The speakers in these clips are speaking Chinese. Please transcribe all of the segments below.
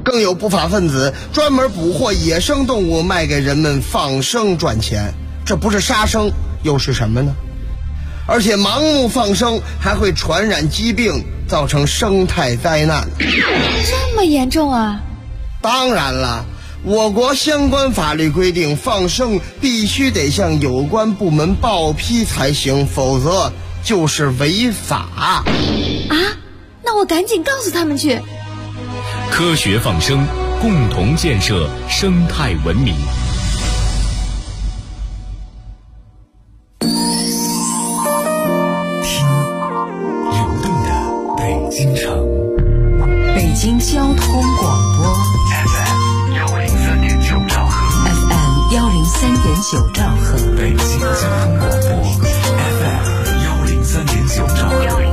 更有不法分子专门捕获野生动物卖给人们放生赚钱，这不是杀生又是什么呢？而且盲目放生还会传染疾病，造成生态灾难。 这么严重啊？ 当然了，我国相关法律规定，放生必须得向有关部门报批才行，否则就是违法。 啊？那我赶紧告诉他们去。 科学放生，共同建设生态文明。 听流动的北京城， 北京交通广播 FM 103.9兆赫 ，FM 103.9兆赫， 北京交通广播 FM 103.9兆赫。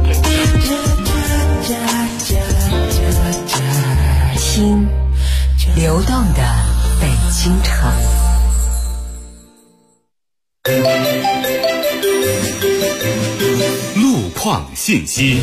听流动的北京城。 路况信息。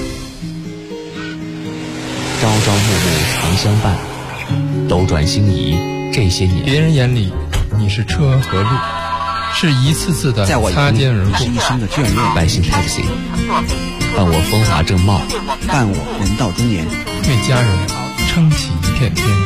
朝朝暮暮常相伴，斗转星移这些年， 别人眼里你是车和路，是一次次的擦肩而过。 是一生的眷恋。 百姓 taxi， 伴我风华正茂， 伴我人到中年， 为家人撑起一片天。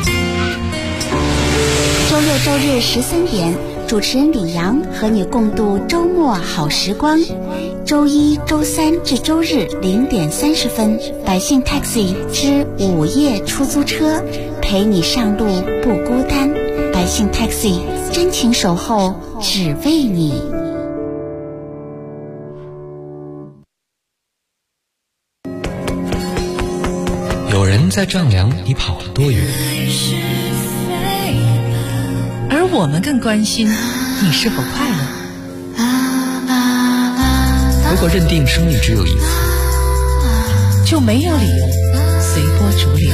周六周日13点，主持人李阳和你共度周末好时光。周一、周三至周日0点30分，百姓 taxi 之午夜出租车，陪你上路不孤单。百姓 taxi 真情守候，只为你。 有人在丈量你跑了多远， 而我们更关心你是否快乐。 如果认定生命只有一次， 就没有理由随波逐流。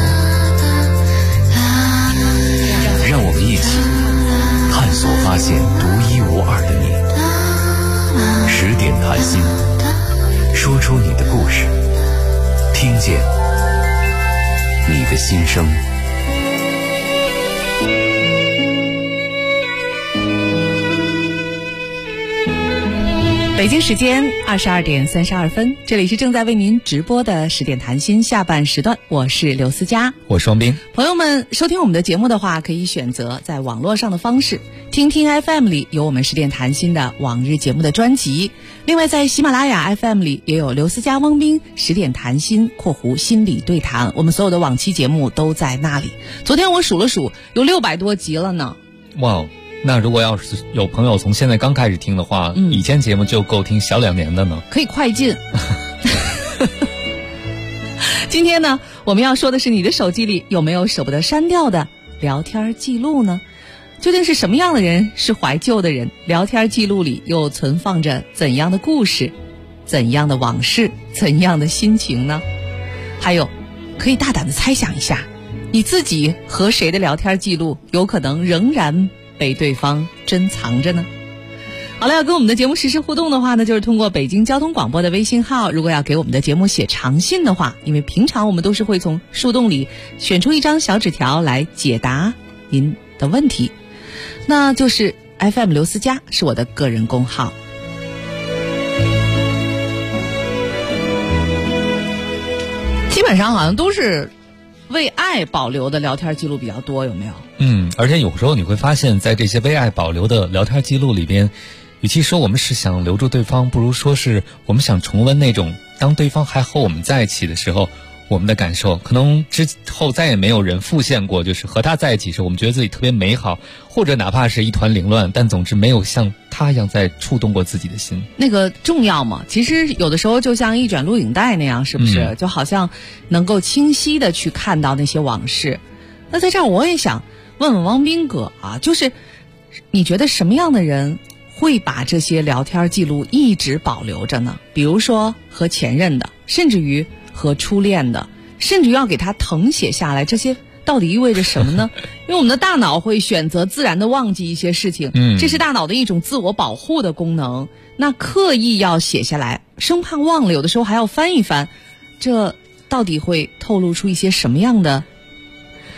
让我们一起探索发现独一无二的你。10点谈心，说出你的故事，听见你的心声。 北京时间22点32分，这里是正在为您直播的10点谈心下半时段，我是刘思佳， 我双冰。 朋友们，收听我们的节目的话，可以选择在网络上的方式，听听 FM 里有我们10点谈心的往日节目的专辑，另外在喜马拉雅 FM 里也有刘思佳、汪冰10点谈心（心理对谈），我们所有的往期节目都在那里。昨天我数了数，有600多集了呢。 哇，那如果要是有朋友从现在刚开始听的话，以前节目就够听小2年的呢， 可以快进。今天呢，我们要说的是你的手机里有没有舍不得删掉的聊天记录呢？究竟是什么样的人是怀旧的人？聊天记录里又存放着怎样的故事，怎样的往事，怎样的心情呢？还有，可以大胆的猜想一下，你自己和谁的聊天记录有可能仍然被对方珍藏着呢？好了，要跟我们的节目实时互动的话呢，就是通过北京交通广播的微信号。如果要给我们的节目写长信的话，因为平常我们都是会从树洞里选出一张小纸条来解答您的问题，那就是 FM 刘思佳是我的个人公号。基本上好像都是为爱保留的聊天记录比较多，有没有？ 而且有时候你会发现，在这些为爱保留的聊天记录里边，与其说我们是想留住对方，不如说是我们想重温那种当对方还和我们在一起的时候我们的感受。可能之后再也没有人复现过，就是和他在一起时我们觉得自己特别美好，或者哪怕是一团凌乱，但总之没有像他一样在触动过自己的心。那个重要吗？其实有的时候就像一卷录影带那样，是不是？就好像能够清晰的去看到那些往事。那在这儿我也想问问汪斌哥啊，就是你觉得什么样的人会把这些聊天记录一直保留着呢？比如说和前任的，甚至于和初恋的，甚至于要给他誊写下来，这些到底意味着什么呢？因为我们的大脑会选择自然的忘记一些事情，这是大脑的一种自我保护的功能。那刻意要写下来，生怕忘了，有的时候还要翻一翻，这到底会透露出一些什么样的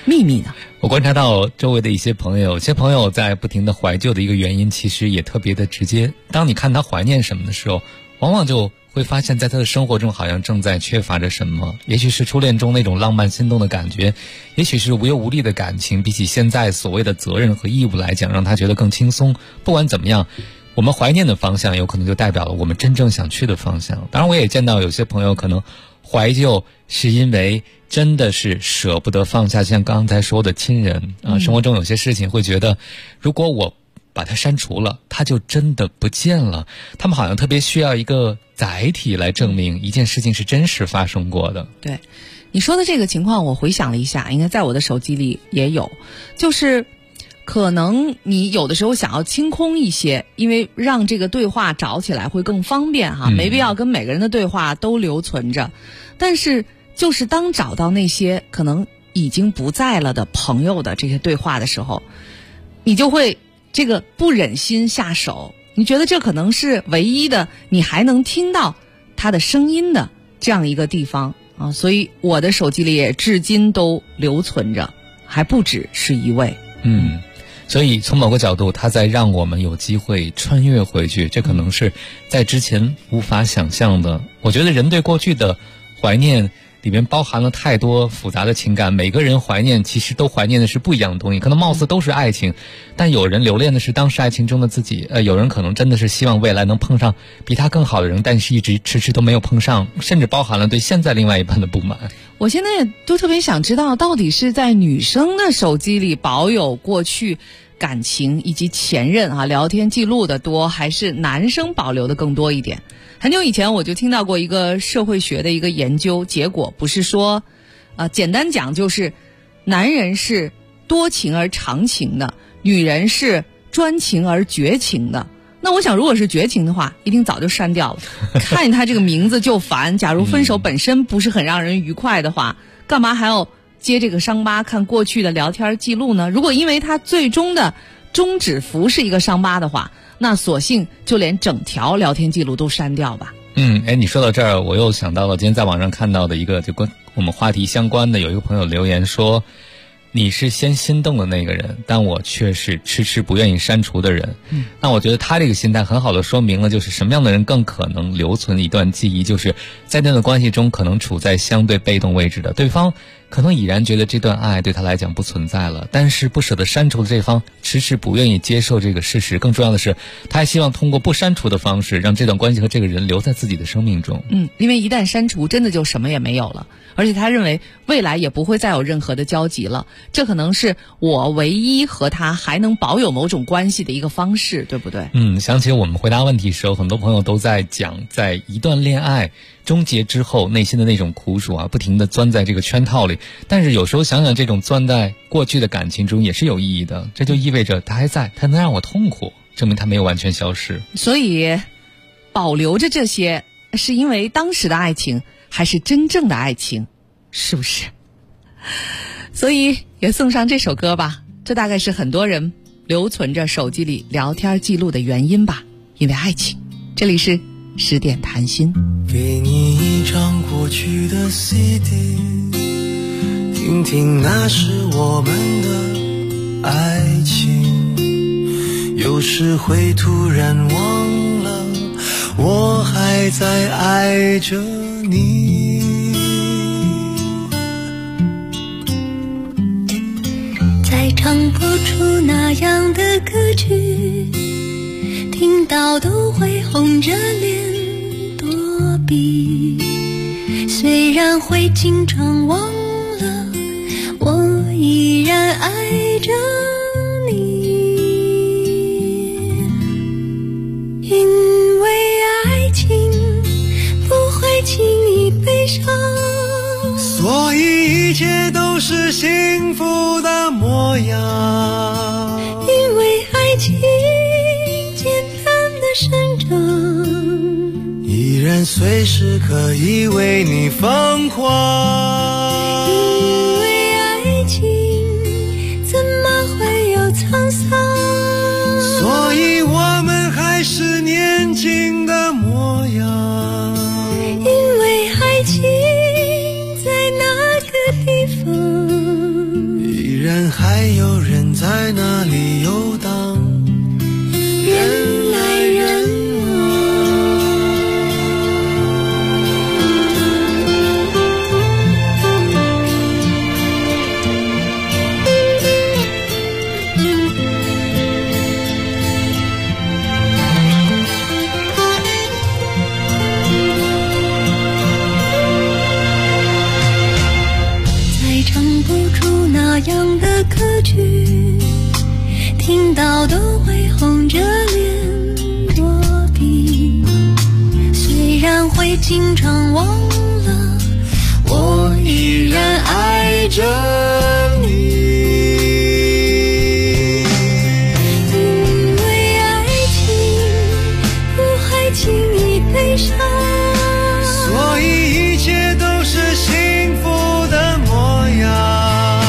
秘密呢？ 我观察到周围的一些朋友，有些朋友在不停的怀旧的一个原因，其实也特别的直接。当你看他怀念什么的时候，往往就会发现在他的生活中好像正在缺乏着什么，也许是初恋中那种浪漫心动的感觉，也许是无忧无虑的感情，比起现在所谓的责任和义务来讲，让他觉得更轻松。不管怎么样，我们怀念的方向有可能就代表了我们真正想去的方向。当然我也见到有些朋友可能怀旧是因为真的是舍不得放下，像刚才说的亲人啊，生活中有些事情会觉得，如果我把它删除了，它就真的不见了。他们好像特别需要一个载体来证明一件事情是真实发生过的。 对，你说的这个情况，我回想了一下，应该在我的手机里也有，就是可能你有的时候想要清空一些，因为让这个对话找起来会更方便哈，没必要跟每个人的对话都留存着。但是就是当找到那些可能已经不在了的朋友的这些对话的时候，你就会这个不忍心下手，你觉得这可能是唯一的你还能听到他的声音的这样一个地方啊，所以我的手机里也至今都留存着，还不止是一位。 所以从某个角度，它在让我们有机会穿越回去，这可能是在之前无法想象的。我觉得人对过去的怀念里面包含了太多复杂的情感，每个人怀念其实都怀念的是不一样的东西，可能貌似都是爱情，但有人留恋的是当时爱情中的自己，有人可能真的是希望未来能碰上比他更好的人，但是一直迟迟都没有碰上，甚至包含了对现在另外一半的不满。 我现在也都特别想知道，到底是在女生的手机里保有过去感情以及前任聊天记录的多，还是男生保留的更多一点？很久以前我就听到过一个社会学的一个研究结果，不是说简单讲就是男人是多情而长情的，女人是专情而绝情的。那我想如果是绝情的话，一定早就删掉了，看见他这个名字就烦。假如分手本身不是很让人愉快的话，干嘛还要接这个伤疤看过去的聊天记录呢？如果因为他最终的终止符是一个伤疤的话，那索性就连整条聊天记录都删掉吧。 你说到这儿，我又想到了今天在网上看到的一个就跟我们话题相关的，有一个朋友留言说，你是先心动的那个人，但我却是迟迟不愿意删除的人。那我觉得他这个心态很好的说明了，就是什么样的人更可能留存一段记忆，就是在那段关系中可能处在相对被动位置的对方，可能已然觉得这段爱对他来讲不存在了，但是不舍得删除的这方迟迟不愿意接受这个事实。更重要的是，他还希望通过不删除的方式，让这段关系和这个人留在自己的生命中。 因为一旦删除，真的就什么也没有了，而且他认为未来也不会再有任何的交集了。这可能是我唯一和他还能保有某种关系的一个方式，对不对？ 想起我们回答问题的时候，很多朋友都在讲，在一段恋爱终结之后内心的那种苦楚不停地钻在这个圈套里。但是有时候想想，这种钻在过去的感情中也是有意义的，这就意味着它还在，它能让我痛苦，证明它没有完全消失。 所以保留着这些，是因为当时的爱情还是真正的爱情，是不是？所以也送上这首歌吧，这大概是很多人留存着手机里聊天记录的原因吧，因为爱情。这里是10点谈心。 给你一张过去的 CD， 听听那是我们的爱情，有时会突然忘了我还在爱着你。 再唱不出那样的歌曲，听到都会红着脸躲避，虽然会经常忘了，我依然爱着你。因为爱情不会轻易悲伤， 所以一切都是幸福的模样。 因为爱情简单的生长， 依然随时可以为你疯狂。 因为爱情怎么会有沧桑， 所以我们还是年轻的模样。 因为爱情在那个地方， 然还有人在那里游荡，人来人那样的歌曲，听到都会红着脸躲避。虽然会经常忘了，我依然爱着你。因为爱情不还轻易悲伤， 所以一切都是幸福的模样。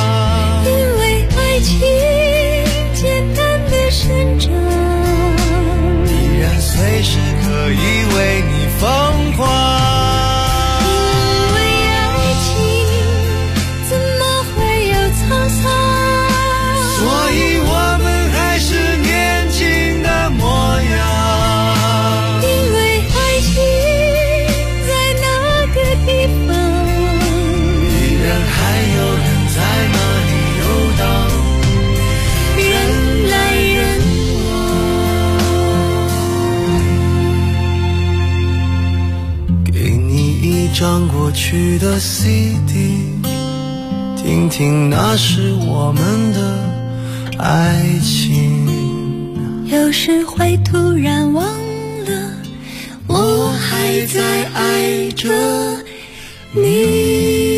随时可以为你疯狂， 因为爱情怎么会有沧桑， 所以我们还是年轻的模样。 因为爱情在那个地方， 依然还有人在那里游荡，人来人一张过去的 CD， 听听那是我们的爱情。 有时会突然忘了，我还在爱着你。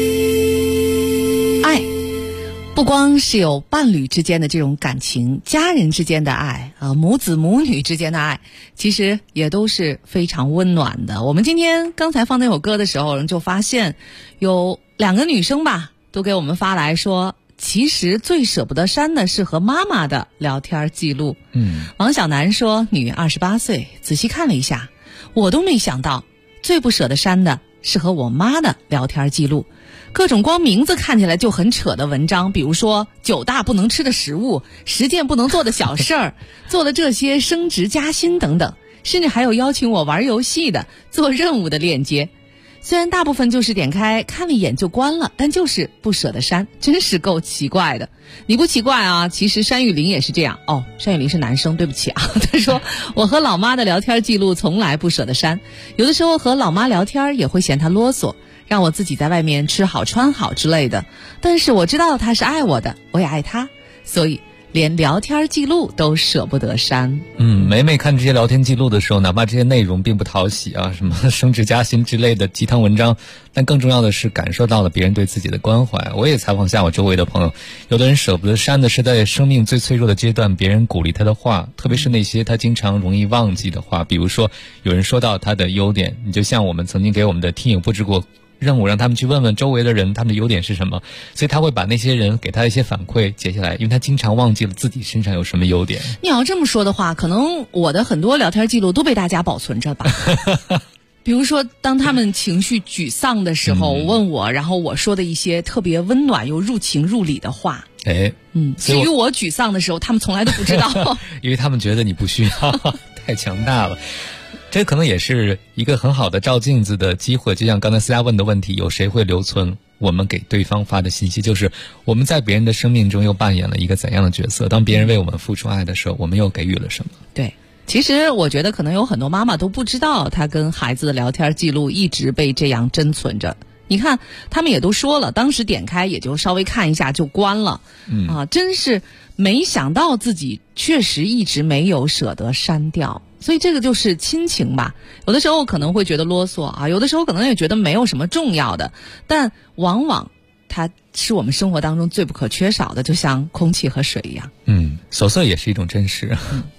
爱不光是有伴侣之间的这种感情，家人之间的爱母子母女之间的爱，其实也都是非常温暖的。我们今天刚才放那首歌的时候，就发现有2个女生吧，都给我们发来说，其实最舍不得删的是和妈妈的聊天记录。王小楠说，女28岁，仔细看了一下，我都没想到最不舍得删的是和我妈的聊天记录。各种光名字看起来就很扯的文章，比如说9大不能吃的食物，10件不能做的小事儿，做了这些升职加薪等等，甚至还有邀请我玩游戏的、做任务的链接。虽然大部分就是点开看了一眼就关了，但就是不舍得删，真是够奇怪的。你不奇怪啊，其实山雨林也是这样。山雨林是男生，对不起啊。他说，我和老妈的聊天记录从来不舍得删，有的时候和老妈聊天也会嫌她啰嗦，让我自己在外面吃好穿好之类的，但是我知道她是爱我的，我也爱她，所以连聊天记录都舍不得删。 每每看这些聊天记录的时候，哪怕这些内容并不讨喜啊，什么升职加薪之类的鸡汤文章，但更重要的是感受到了别人对自己的关怀。我也采访下我周围的朋友，有的人舍不得删的是在生命最脆弱的阶段别人鼓励他的话，特别是那些他经常容易忘记的话。比如说有人说到他的优点，你就像我们曾经给我们的听友布置过任务，让他们去问问周围的人他们的优点是什么，所以他会把那些人给他的一些反馈截下来，因为他经常忘记了自己身上有什么优点。 你要这么说的话，可能我的很多聊天记录都被大家保存着吧。比如说当他们情绪沮丧的时候问我，然后我说的一些特别温暖又入情入理的话。至于我沮丧的时候，他们从来都不知道。 因为他们觉得你不需要，太强大了。这可能也是一个很好的照镜子的机会，就像刚才思佳问的问题，有谁会留存我们给对方发的信息，就是我们在别人的生命中又扮演了一个怎样的角色，当别人为我们付出爱的时候，我们又给予了什么。 对，其实我觉得可能有很多妈妈都不知道她跟孩子的聊天记录一直被这样珍存着。你看他们也都说了，当时点开也就稍微看一下就关了。真是没想到自己确实一直没有舍得删掉。所以这个就是亲情吧，有的时候可能会觉得啰嗦啊，有的时候可能也觉得没有什么重要的，但往往它是我们生活当中最不可缺少的，就像空气和水一样。 琐碎也是一种真实。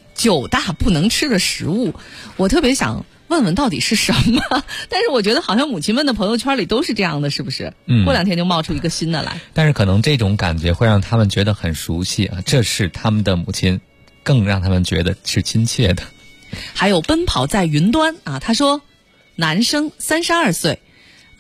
9大不能吃的食物，我特别想问问到底是什么，但是我觉得好像母亲们的朋友圈里都是这样的，是不是？过2天就冒出一个新的来。 但是可能这种感觉会让他们觉得很熟悉啊，这是他们的母亲，更让他们觉得是亲切的。还有奔跑在云端啊，他说男生32岁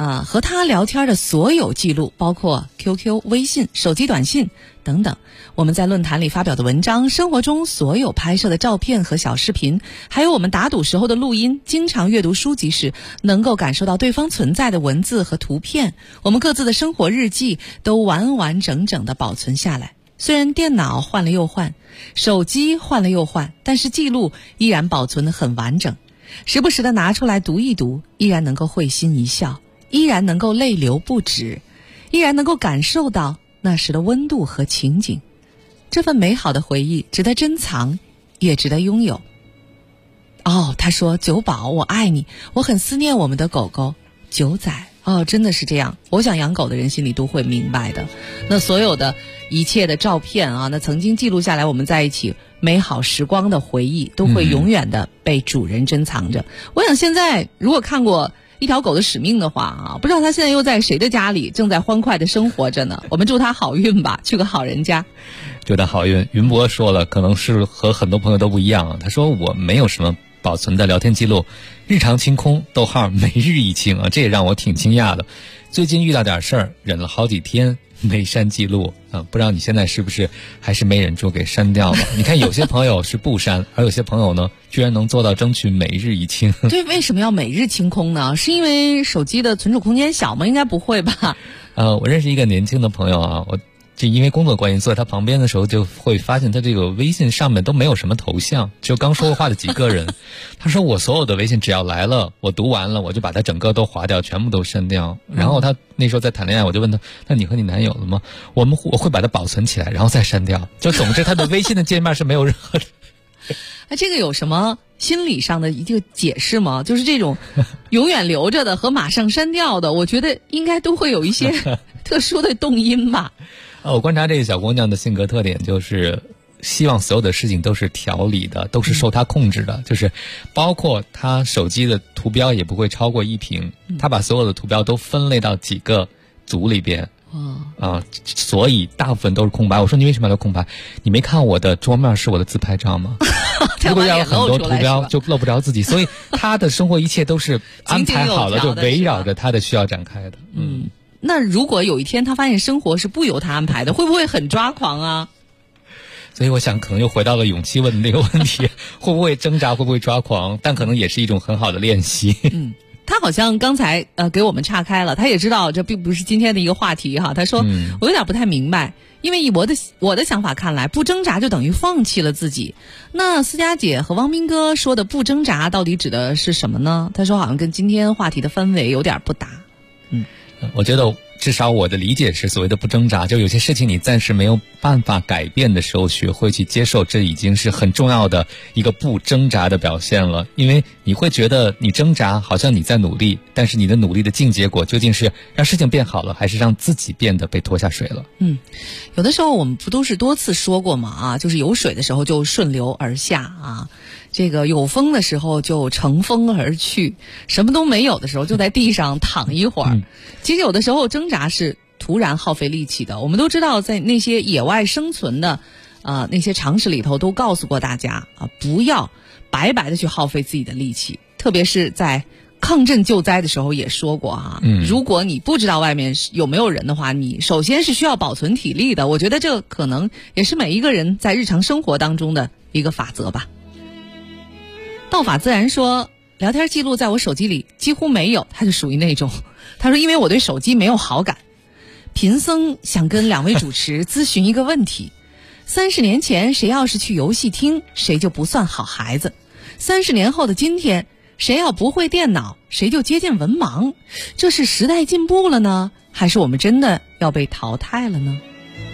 和他聊天的所有记录，包括 QQ、微信、手机短信等等，我们在论坛里发表的文章，生活中所有拍摄的照片和小视频，还有我们打赌时候的录音，经常阅读书籍时能够感受到对方存在的文字和图片，我们各自的生活日记都完完整整地保存下来。虽然电脑换了又换，手机换了又换，但是记录依然保存得很完整，时不时地拿出来读一读，依然能够会心一笑，依然能够泪流不止，依然能够感受到那时的温度和情景。这份美好的回忆值得珍藏，也值得拥有。他说九宝我爱你，我很思念我们的狗狗九仔。真的是这样，我想养狗的人心里都会明白的。那所有的一切的照片那曾经记录下来我们在一起美好时光的回忆，都会永远的被主人珍藏着。我想现在如果看过一条狗的使命的话不知道它现在又在谁的家里正在欢快的生活着呢？我们祝它好运吧，去个好人家。 祝他好运。云博说了，可能是和很多朋友都不一样他说我没有什么保存的聊天记录，日常清空，每日一清这也让我挺惊讶的。最近遇到点事儿，忍了好几天没删记录不知道你现在是不是还是没忍住给删掉了？你看有些朋友是不删，而有些朋友呢居然能做到争取每日一清。 对，为什么要每日清空呢？是因为手机的存储空间小吗？应该不会吧。 我认识一个年轻的朋友我就因为工作关系坐在他旁边的时候，就会发现他这个微信上面都没有什么头像，就刚说过话的几个人。他说我所有的微信只要来了，我读完了，我就把它整个都划掉，全部都删掉。然后他那时候在谈恋爱，我就问他，那你和你男友了吗？我会把它保存起来，然后再删掉。就总之他的微信的界面是没有任何的。 这个有什么心理上的一个解释吗？就是这种永远留着的和马上删掉的，我觉得应该都会有一些特殊的动因吧。 我观察这个小姑娘的性格特点，就是希望所有的事情都是条理的，都是受她控制的，就是包括她手机的图标也不会超过1屏，她把所有的图标都分类到几个组里边。所以大部分都是空白。我说你为什么要空白？你没看我的桌面是我的自拍照吗？如果要有很多图标就露不着自己，所以她的生活一切都是安排好了，就围绕着她的需要展开的。 那如果有一天他发现生活是不由他安排的，会不会很抓狂啊？ 所以我想可能又回到了勇气问的那个问题，会不会挣扎，会不会抓狂，但可能也是一种很好的练习。 他好像刚才给我们岔开了，他也知道这并不是今天的一个话题他说我有点不太明白，因为以我的想法看来，不挣扎就等于放弃了自己。那思佳姐和汪斌哥说的不挣扎到底指的是什么呢？他说好像跟今天话题的氛围有点不搭。 我觉得至少我的理解是，所谓的不挣扎，就有些事情你暂时没有办法改变的时候，学会去接受，这已经是很重要的一个不挣扎的表现了。因为你会觉得你挣扎好像你在努力，但是你的努力的净结果究竟是让事情变好了，还是让自己变得被拖下水了？ 有的时候我们不都是多次说过吗？就是有水的时候就顺流而下这个有风的时候就乘风而去，什么都没有的时候就在地上躺一会儿。其实有的时候挣扎是突然耗费力气的。我们都知道，在那些野外生存的那些常识里头都告诉过大家不要白白的去耗费自己的力气，特别是在抗震救灾的时候也说过如果你不知道外面有没有人的话，你首先是需要保存体力的。我觉得这可能也是每一个人在日常生活当中的一个法则吧。道法自然说，聊天记录在我手机里几乎没有，他就属于那种，他说因为我对手机没有好感。贫僧想跟2位主持咨询一个问题：30年前谁要是去游戏厅，谁就不算好孩子；30年后的今天，谁要不会电脑，谁就接近文盲。这是时代进步了呢，还是我们真的要被淘汰了呢？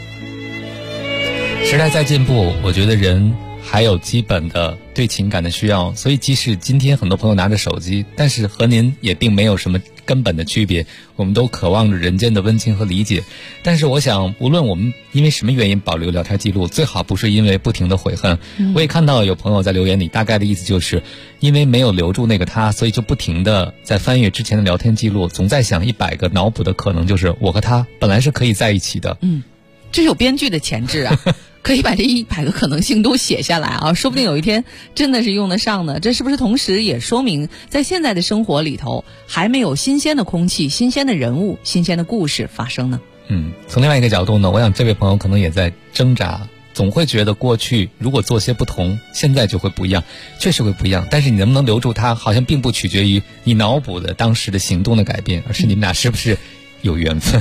时代在进步，我觉得人还有基本的对情感的需要，所以即使今天很多朋友拿着手机，但是和您也并没有什么根本的区别，我们都渴望着人间的温情和理解。但是我想，无论我们因为什么原因保留聊天记录，最好不是因为不停的悔恨。我也看到有朋友在留言里，大概的意思就是因为没有留住那个他，所以就不停的在翻阅之前的聊天记录，总在想100个脑补的可能，就是我和他本来是可以在一起的。 这是有编剧的潜质可以把这100个可能性都写下来啊，说不定有一天真的是用得上的。这是不是同时也说明在现在的生活里头还没有新鲜的空气、新鲜的人物、新鲜的故事发生呢？ 从另外一个角度呢，我想这位朋友可能也在挣扎，总会觉得过去如果做些不同，现在就会不一样，确实会不一样。但是你能不能留住他，好像并不取决于你脑补的当时的行动的改变，而是你们俩是不是有缘分。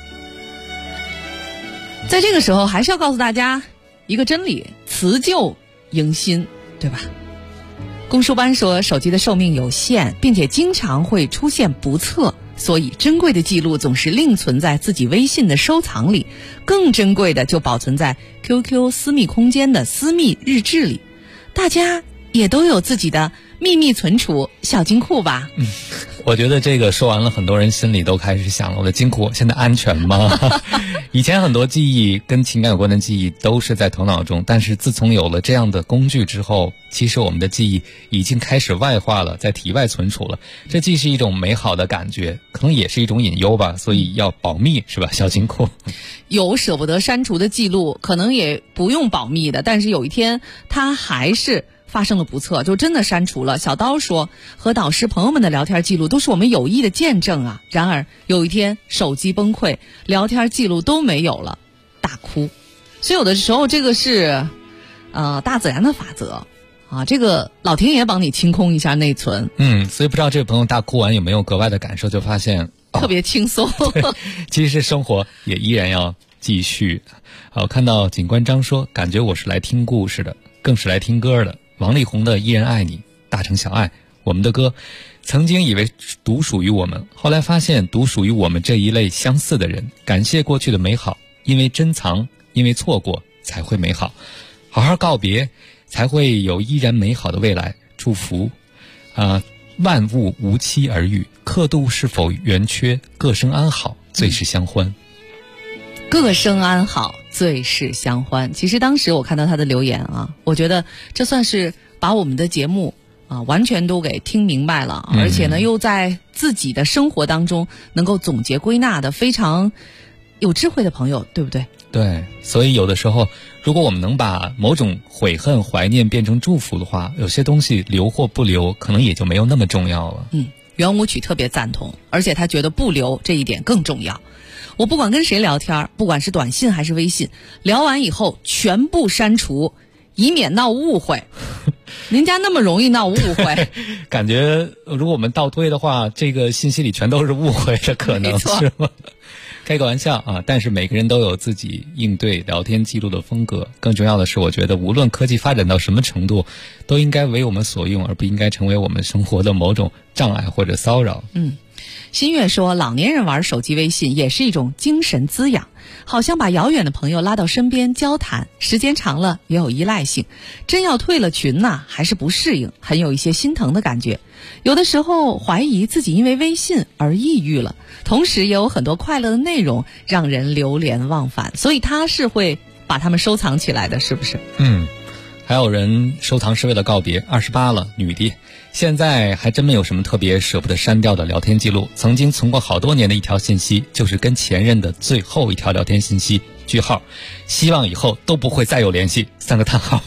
在这个时候还是要告诉大家一个真理，辞旧迎新，对吧？龚书班说，手机的寿命有限，并且经常会出现不测，所以珍贵的记录总是另存在自己微信的收藏里，更珍贵的就保存在 QQ 私密空间的私密日志里。大家也都有自己的秘密存储小金库吧？ 我觉得这个说完了，很多人心里都开始想了，我的金库现在安全吗？以前很多记忆跟情感有关的记忆都是在头脑中，但是自从有了这样的工具之后，其实我们的记忆已经开始外化了，在体外存储了。这既是一种美好的感觉，可能也是一种隐忧吧，所以要保密，是吧？小金库有舍不得删除的记录，可能也不用保密的，但是有一天它还是发生了不测，就真的删除了。小刀说，和导师朋友们的聊天记录都是我们友谊的见证啊。然而有一天手机崩溃，聊天记录都没有了，大哭。所以有的时候这个是大自然的法则啊，这个老天爷帮你清空一下内存。 所以不知道这位朋友大哭完有没有格外的感受，就发现特别轻松。 其实生活也依然要继续。我看到警官张说，感觉我是来听故事的，更是来听歌的。王力宏的依然爱你，大城小爱，我们的歌曾经以为独属于我们，后来发现独属于我们这一类相似的人。感谢过去的美好，因为珍藏，因为错过才会美好，好好告别才会有依然美好的未来。祝福万物无期而遇，刻度是否圆缺，各生安好，最是相欢。 各生安好，最是相欢。其实当时我看到他的留言啊，我觉得这算是把我们的节目完全都给听明白了，而且呢又在自己的生活当中能够总结归纳的非常有智慧的朋友，对不对？ 对，所以有的时候如果我们能把某种悔恨怀念变成祝福的话，有些东西留或不留可能也就没有那么重要了。 圆舞曲特别赞同，而且他觉得不留这一点更重要。我不管跟谁聊天，不管是短信还是微信，聊完以后全部删除，以免闹误会。人家那么容易闹误会， 感觉如果我们倒推的话，这个信息里全都是误会的可能，是吗？开个玩笑啊，但是每个人都有自己应对聊天记录的风格。更重要的是，我觉得无论科技发展到什么程度，都应该为我们所用，而不应该成为我们生活的某种障碍或者骚扰。 新月说，老年人玩手机微信也是一种精神滋养，好像把遥远的朋友拉到身边交谈，时间长了也有依赖性，真要退了群还是不适应，很有一些心疼的感觉。有的时候怀疑自己因为微信而抑郁了，同时也有很多快乐的内容让人流连忘返，所以他是会把它们收藏起来的，是不是？ 还有人收藏是为了告别，28了，女的，现在还真没有什么特别舍不得删掉的聊天记录。曾经存过好多年的一条信息，就是跟前任的最后一条聊天信息，句号，希望以后都不会再有联系，3个叹号。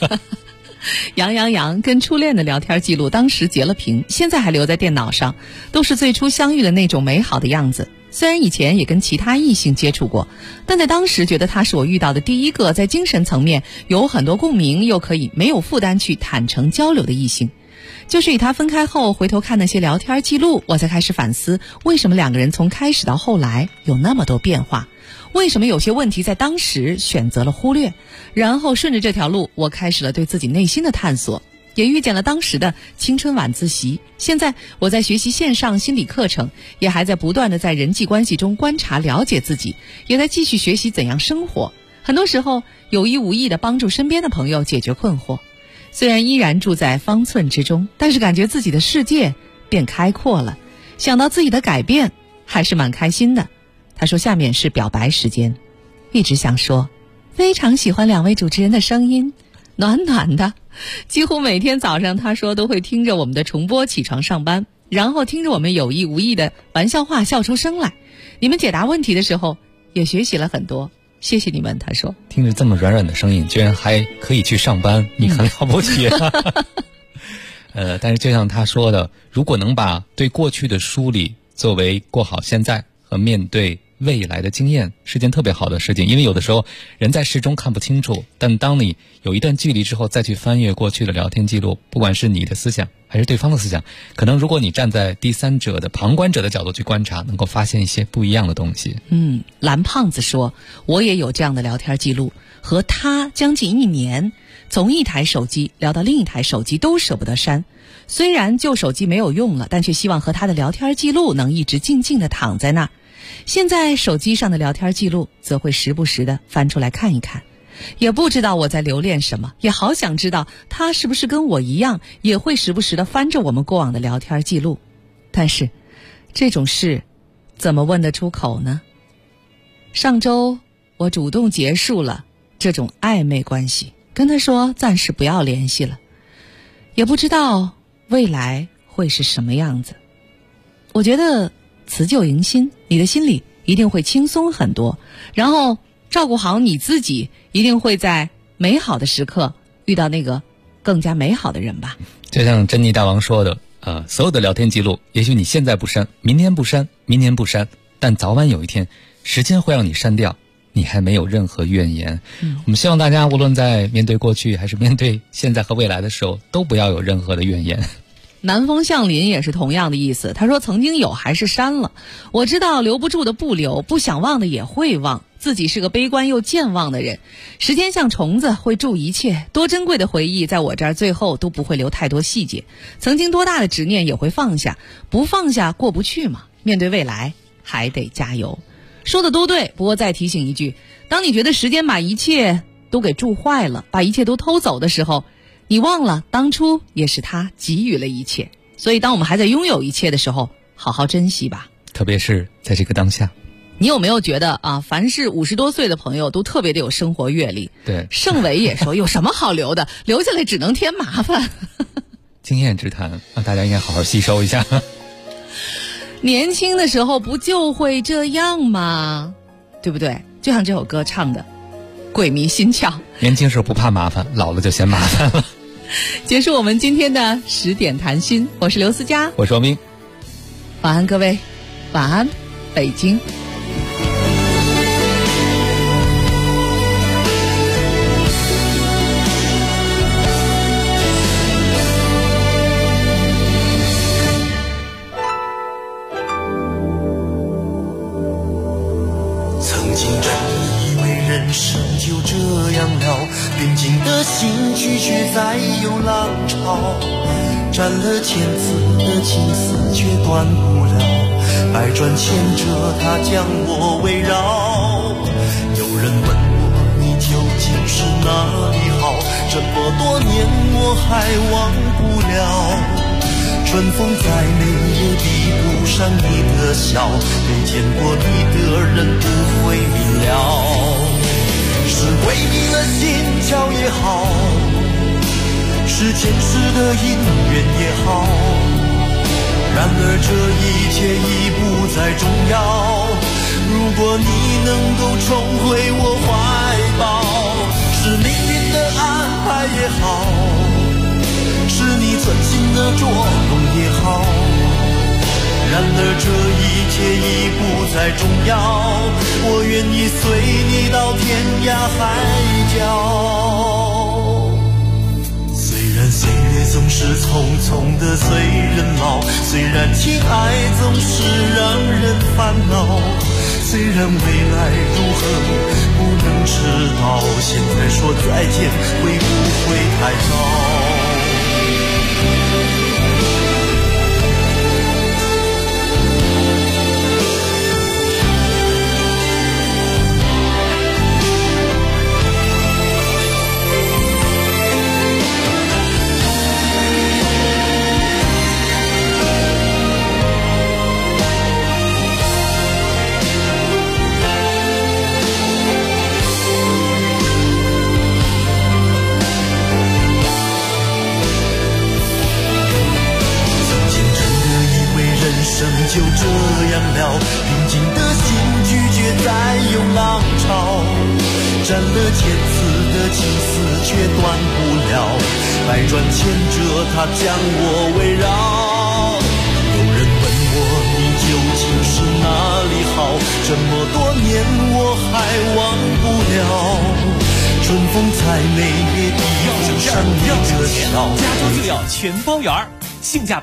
杨跟初恋的聊天记录当时截了屏，现在还留在电脑上，都是最初相遇的那种美好的样子。虽然以前也跟其他异性接触过，但在当时觉得他是我遇到的第一个在精神层面有很多共鸣又可以没有负担去坦诚交流的异性。就是与他分开后，回头看那些聊天记录，我才开始反思，为什么两个人从开始到后来有那么多变化，为什么有些问题在当时选择了忽略。然后顺着这条路，我开始了对自己内心的探索，也遇见了当时的青春晚自习。现在我在学习线上心理课程，也还在不断的在人际关系中观察了解自己，也在继续学习怎样生活。很多时候有意无意的帮助身边的朋友解决困惑，虽然依然住在方寸之中，但是感觉自己的世界变开阔了，想到自己的改变还是蛮开心的。他说下面是表白时间，一直想说非常喜欢两位主持人的声音，暖暖的，几乎每天早上他说都会听着我们的重播起床上班，然后听着我们有意无意的玩笑话笑出声来。你们解答问题的时候也学习了很多， 谢谢你们。他说听着这么软软的声音，居然还可以去上班，你很了不起啊。但是就像他说的，如果能把对过去的梳理作为过好现在和面对未来的经验，是件特别好的事情。因为有的时候人在事中看不清楚，但当你有一段距离之后再去翻阅过去的聊天记录，不管是你的思想还是对方的思想，可能如果你站在第三者的旁观者的角度去观察，能够发现一些不一样的东西。 蓝胖子说，我也有这样的聊天记录，和他将近1年，从一台手机聊到另一台手机都舍不得删，虽然旧手机没有用了，但却希望和他的聊天记录能一直静静地躺在那儿。现在手机上的聊天记录则会时不时地翻出来看一看，也不知道我在留恋什么，也好想知道他是不是跟我一样，也会时不时地翻着我们过往的聊天记录。但是这种事怎么问得出口呢？上周我主动结束了这种暧昧关系，跟他说暂时不要联系了，也不知道未来会是什么样子。我觉得辞旧迎新，你的心里一定会轻松很多，然后照顾好你自己，一定会在美好的时刻遇到那个更加美好的人吧。 就像珍妮大王说的，所有的聊天记录，也许你现在不删，明天不删，明年不删，但早晚有一天时间会让你删掉，你还没有任何怨言。我们希望大家无论在面对过去还是面对现在和未来的时候，都不要有任何的怨言。 南风向林也是同样的意思，他说曾经有还是删了，我知道留不住的不留，不想忘的也会忘，自己是个悲观又健忘的人，时间像虫子会蛀一切，多珍贵的回忆在我这儿最后都不会留太多细节，曾经多大的执念也会放下，不放下过不去嘛，面对未来还得加油。说的都对，不过再提醒一句，当你觉得时间把一切都给蛀坏了，把一切都偷走的时候，你忘了当初也是他给予了一切，所以当我们还在拥有一切的时候，好好珍惜吧， 特别是在这个当下。 你有没有觉得啊，凡是50多岁的朋友都特别的有生活阅历？ 对， 盛伟也说有什么好留的，留下来只能添麻烦。 经验之谈，让大家应该好好吸收一下。 年轻的时候不就会这样吗？对不对？就像这首歌唱的鬼迷心窍， 年轻时候不怕麻烦，老了就嫌麻烦了。 结束我们今天的10点谈心，我是刘思佳， 我是王明， 晚安各位，晚安北京。 边境的新曲却再有浪潮，斩了千次的情丝却断不了，百转千折它将我围绕。有人问我你究竟是哪里好，这么多年我还忘不了。春风再美也比不上你的笑，没见过你的人不会明了。是鬼迷了心窍也好，是前世的因缘也好，然而这一切已不再重要。如果你能够重回我怀抱，是命运的安排也好，是你存心的捉弄也好，然而这一切已不再重要。我愿意随你到天涯海角。虽然岁月总是匆匆的随人老，虽然情爱总是让人烦恼，虽然未来如何不能知道，现在说再见会不会太早？ 染了千次的情丝却断不了，百转千折它将我围绕。有人问我你究竟是哪里好，这么多年我还忘不了。春风再美也比不上你的笑。 加州就要全包圆，性价比